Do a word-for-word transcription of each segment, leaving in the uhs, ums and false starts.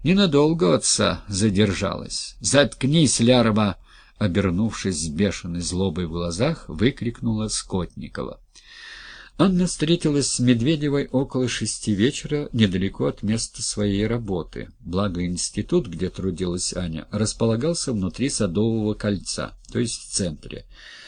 Ненадолго отца задержалась. «Заткнись, лярва!» Обернувшись с бешеной злобой в глазах, выкрикнула Скотникова. Анна встретилась с Медведевой около шести вечера недалеко от места своей работы. Благо институт, где трудилась Аня, располагался внутри Садового кольца, то есть в центре.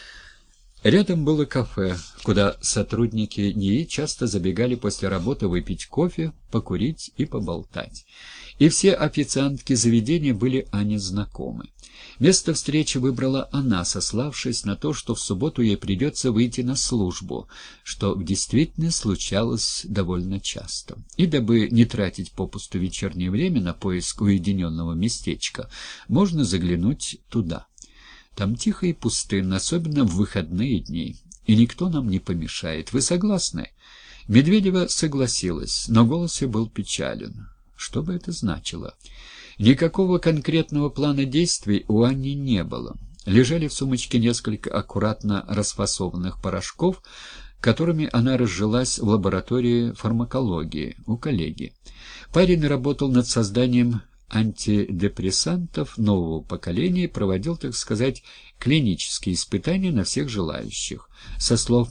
Рядом было кафе, куда сотрудники НИИ часто забегали после работы выпить кофе, покурить и поболтать. И все официантки заведения были Ане знакомы. Место встречи выбрала она, сославшись на то, что в субботу ей придется выйти на службу, что в действительности случалось довольно часто. И дабы не тратить попусту вечернее время на поиск уединенного местечка, можно заглянуть туда. Там тихо и пустынно, особенно в выходные дни, и никто нам не помешает. Вы согласны?» Медведева согласилась, но голос ее был печален. Что бы это значило? Никакого конкретного плана действий у Анни не было. Лежали в сумочке несколько аккуратно расфасованных порошков, которыми она разжилась в лаборатории фармакологии у коллеги. Парень работал над созданием антидепрессантов нового поколения и проводил, так сказать, клинические испытания на всех желающих. Со слов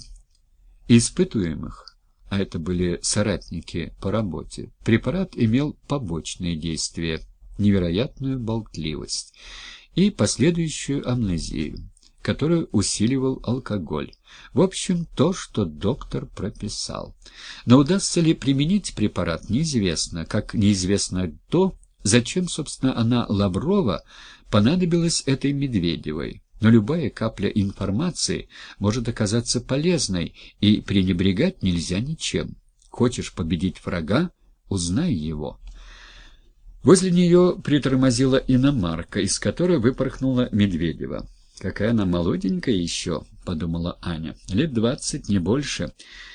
испытуемых, а это были соратники по работе, препарат имел побочные действия, невероятную болтливость и последующую амнезию, которую усиливал алкоголь. В общем, то, что доктор прописал. Но удастся ли применить препарат, неизвестно, как неизвестно то, зачем, собственно, она, Лаврова, понадобилась этой Медведевой. Но любая капля информации может оказаться полезной, и пренебрегать нельзя ничем. Хочешь победить врага — узнай его. Возле нее притормозила иномарка, из которой выпорхнула Медведева. «Какая она молоденькая еще», — подумала Аня, — «лет двадцать, не больше».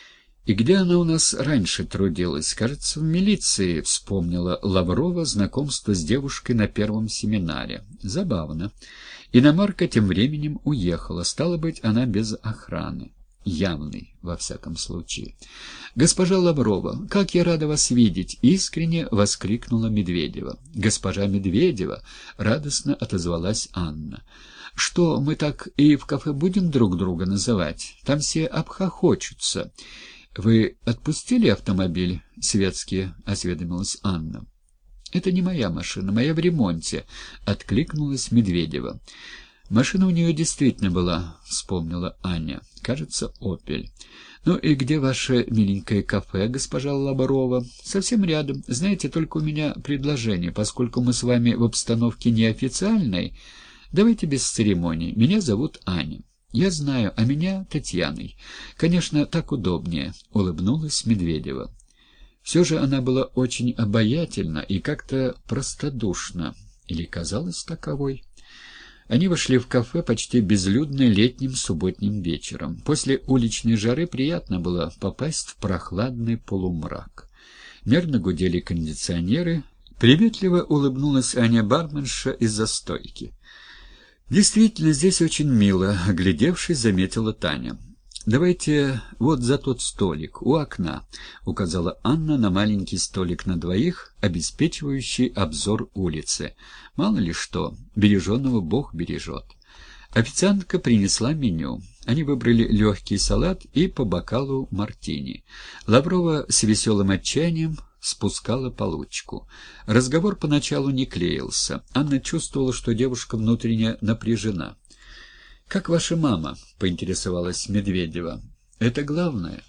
«И где она у нас раньше трудилась? Кажется, в милиции», — вспомнила Лаврова знакомство с девушкой на первом семинаре. Забавно. Иномарка тем временем уехала. Стало быть, она без охраны. Явный, во всяком случае. «Госпожа Лаврова, как я рада вас видеть!» — искренне воскликнула Медведева. «Госпожа Медведева!» — радостно отозвалась Анна. «Что, мы так и в кафе будем друг друга называть? Там все обхохочутся». «Вы отпустили автомобиль светский?» — осведомилась Анна. «Это не моя машина, моя в ремонте», — откликнулась Медведева. «Машина у нее действительно была», — вспомнила Аня. «Кажется, «Опель». «Ну и где ваше миленькое кафе, госпожа Лаврова?» «Совсем рядом. Знаете, только у меня предложение, поскольку мы с вами в обстановке неофициальной. Давайте без церемоний. Меня зовут Аня». «Я знаю, а меня Татьяной. Конечно, так удобнее», — улыбнулась Медведева. Все же она была очень обаятельна и как-то простодушна, или казалась таковой. Они вошли в кафе почти безлюдное летним субботним вечером. После уличной жары приятно было попасть в прохладный полумрак. Мерно гудели кондиционеры. Приветливо улыбнулась Аня барменша из-за стойки. «Действительно, здесь очень мило», — оглядевшись, заметила Таня. «Давайте вот за тот столик, у окна», — указала Анна на маленький столик на двоих, обеспечивающий обзор улицы. «Мало ли что, береженного Бог бережет». Официантка принесла меню. Они выбрали легкий салат и по бокалу мартини. Лаврова с веселым отчаянием спускала получку. Разговор поначалу не клеился. Анна чувствовала, что девушка внутренне напряжена. «Как ваша мама?» — поинтересовалась Медведева. «Это главное».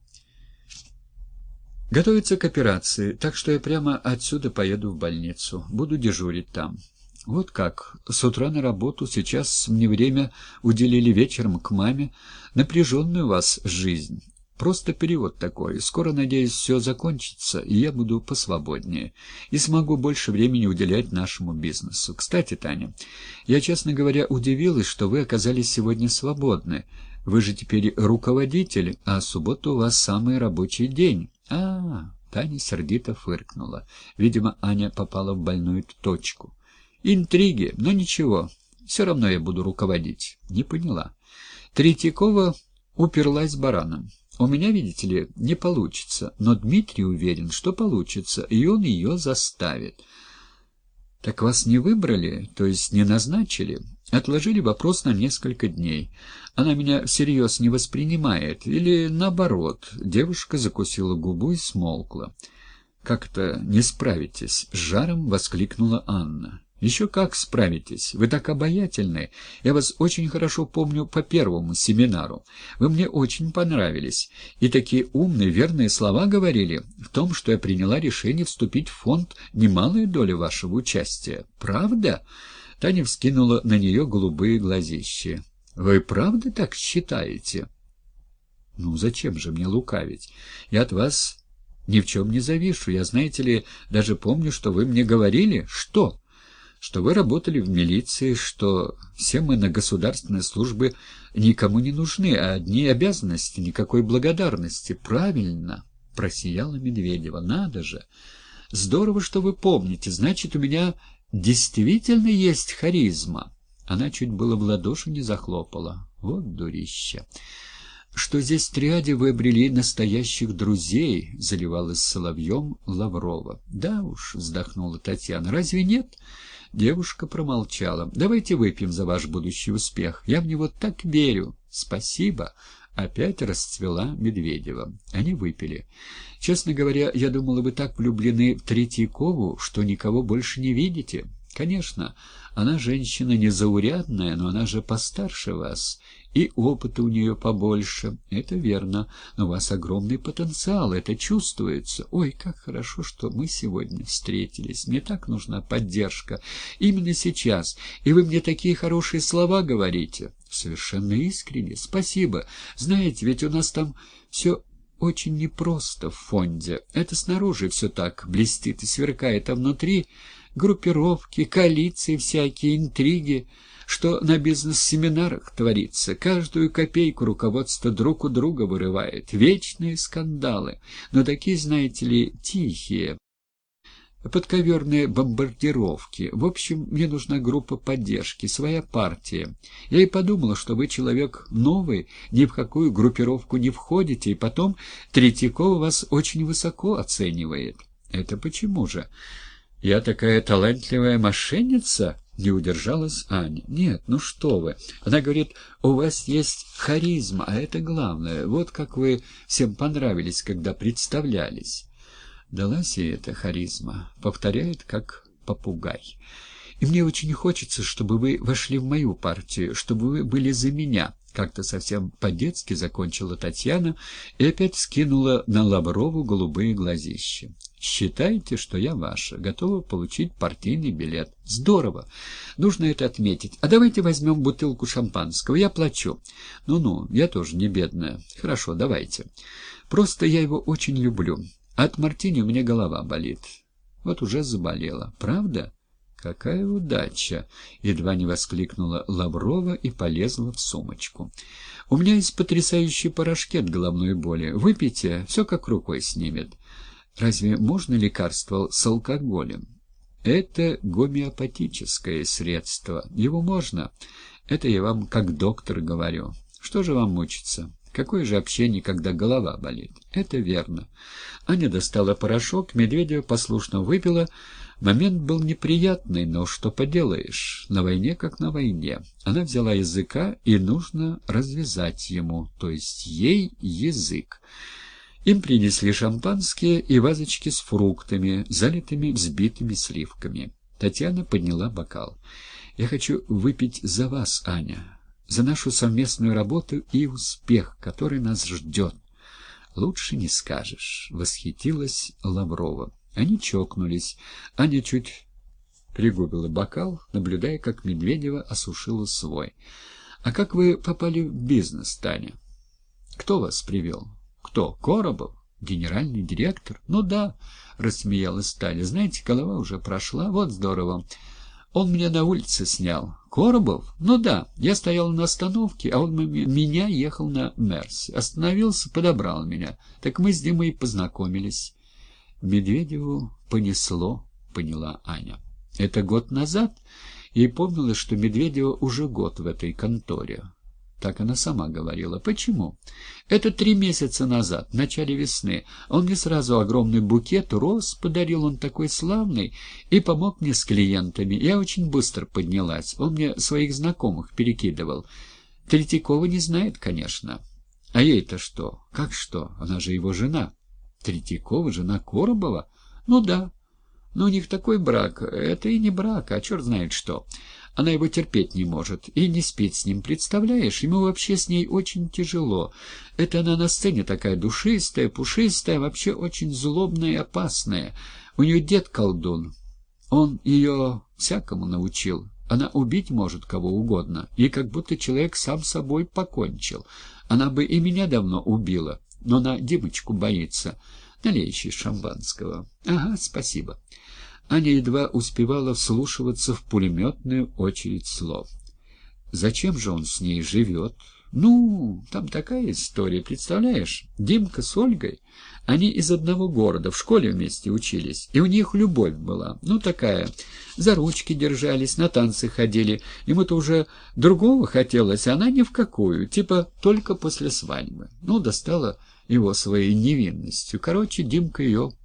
«Готовится к операции, так что я прямо отсюда поеду в больницу. Буду дежурить там». «Вот как. С утра на работу, сейчас мне время уделили вечером к маме. Напряженная у вас жизнь». Просто перевод такой. Скоро, надеюсь, все закончится, и я буду посвободнее. И смогу больше времени уделять нашему бизнесу. Кстати, Таня, я, честно говоря, удивилась, что вы оказались сегодня свободны. Вы же теперь руководитель, а суббота у вас самый рабочий день. А, Таня сердито фыркнула. Видимо, Аня попала в больную точку. Интриги, но ничего. Все равно я буду руководить. Не поняла. Третьякова уперлась бараном. У меня, видите ли, не получится, но Дмитрий уверен, что получится, и он ее заставит. Так вас не выбрали, то есть не назначили? Отложили вопрос на несколько дней. Она меня всерьез не воспринимает. Или наоборот?» Девушка закусила губу и смолкла. «Как-то не справитесь?» — с жаром воскликнула Анна. «Еще как справитесь. Вы так обаятельны. Я вас очень хорошо помню по первому семинару. Вы мне очень понравились. И такие умные, верные слова говорили. В том, что я приняла решение вступить в фонд, немалая доля вашего участия. Правда?» Таня вскинула на нее голубые глазища. «Вы правда так считаете?» «Ну, зачем же мне лукавить? Я от вас ни в чем не завишу. Я, знаете ли, даже помню, что вы мне говорили. Что? Что вы работали в милиции, что все мы на государственной службе никому не нужны, а одни обязанности, никакой благодарности. Правильно!» — просияла Медведева. «Надо же! Здорово, что вы помните. Значит, у меня действительно есть харизма». Она чуть было в ладоши не захлопала. Вот дурища! «Что здесь в триаде вы обрели настоящих друзей», — заливалась соловьем Лаврова. «Да уж», — вздохнула Татьяна, — «разве нет?» Девушка промолчала. «Давайте выпьем за ваш будущий успех. Я в него так верю». «Спасибо». Опять расцвела Медведева. Они выпили. «Честно говоря, я думала, вы так влюблены в Третьякову, что никого больше не видите. Конечно, она женщина незаурядная, но она же постарше вас, и опыта у нее побольше. Это верно, но у вас огромный потенциал, это чувствуется. Ой, как хорошо, что мы сегодня встретились. Мне так нужна поддержка. Именно сейчас. И вы мне такие хорошие слова говорите». «Совершенно искренне. Спасибо. Знаете, ведь у нас там все очень непросто в фонде. Это снаружи все так блестит и сверкает, а внутри группировки, коалиции всякие, интриги, что на бизнес-семинарах творится. Каждую копейку руководство друг у друга вырывает. Вечные скандалы. Но такие, знаете ли, тихие. Подковерные бомбардировки. В общем, мне нужна группа поддержки, своя партия. Я и подумала, что вы человек новый, ни в какую группировку не входите, и потом Третьякова вас очень высоко оценивает». «Это почему же? Я такая талантливая мошенница?» — не удержалась Аня. «Нет, ну что вы. Она говорит, у вас есть харизма, а это главное. Вот как вы всем понравились, когда представлялись». Далась ей эта харизма, повторяет, как попугай. «И мне очень хочется, чтобы вы вошли в мою партию, чтобы вы были за меня», — как-то совсем по-детски закончила Татьяна и опять скинула на Лаврову голубые глазища. «Считайте, что я ваша, готова получить партийный билет. Здорово! Нужно это отметить. А давайте возьмем бутылку шампанского, я плачу». «Ну-ну, я тоже не бедная. Хорошо, давайте. Просто я его очень люблю. От мартини у меня голова болит. Вот уже заболела. Правда? Какая удача!» Едва не воскликнула Лаврова и полезла в сумочку. «У меня есть потрясающие порошки от головной боли. Выпейте, все как рукой снимет». «Разве можно лекарство с алкоголем?» «Это гомеопатическое средство. Его можно. Это я вам как доктор говорю. Что же вам мучиться? Какое же общение, когда голова болит?» «Это верно». Аня достала порошок, Медведева послушно выпила. Момент был неприятный, но что поделаешь, на войне как на войне. Она взяла языка, и нужно развязать ему, то есть ей язык. Им принесли шампанское и вазочки с фруктами, залитыми взбитыми сливками. Татьяна подняла бокал. «Я хочу выпить за вас, Аня, за нашу совместную работу и успех, который нас ждет». «Лучше не скажешь», — восхитилась Лаврова. Они чокнулись. Аня чуть пригубила бокал, наблюдая, как Медведева осушила свой. «А как вы попали в бизнес, Таня? Кто вас привел?» «Кто? Коробов? Генеральный директор?» «Ну да», — рассмеялась Таня. «Знаете, голова уже прошла. Вот здорово. Он меня на улице снял». «Коробов? Ну да. Я стоял на остановке, а он меня ехал на Мерсе. Остановился, подобрал меня. Так мы с Димой познакомились». «Медведеву понесло», — поняла Аня. «Это год назад?» Ей помнилось, что Медведева уже год в этой конторе. Так она сама говорила. Почему? Это три месяца назад, в начале весны. Он мне сразу огромный букет роз подарил, он такой славный, и помог мне с клиентами. Я очень быстро поднялась. Он мне своих знакомых перекидывал. Третьякова не знает, конечно. А ей-то что? Как что? Она же его жена. Третьякова, жена Коробова? Ну да. Но у них такой брак. Это и не брак, а черт знает что. Она его терпеть не может и не спит с ним, представляешь? Ему вообще с ней очень тяжело. Это она на сцене такая душистая, пушистая, вообще очень злобная и опасная. У нее дед колдун. Он ее всякому научил. Она убить может кого угодно, и как будто человек сам собой покончил. Она бы и меня давно убила, но она Димочку боится. Налей еще шампанского. Ага, спасибо. Аня едва успевала вслушиваться в пулеметную очередь слов. Зачем же он с ней живет? Ну, там такая история, представляешь? Димка с Ольгой, они из одного города, в школе вместе учились, и у них любовь была, ну такая, за ручки держались, на танцы ходили, ему-то уже другого хотелось, а она ни в какую, типа только после свадьбы. Ну, достала его своей невинностью. Короче, Димка ее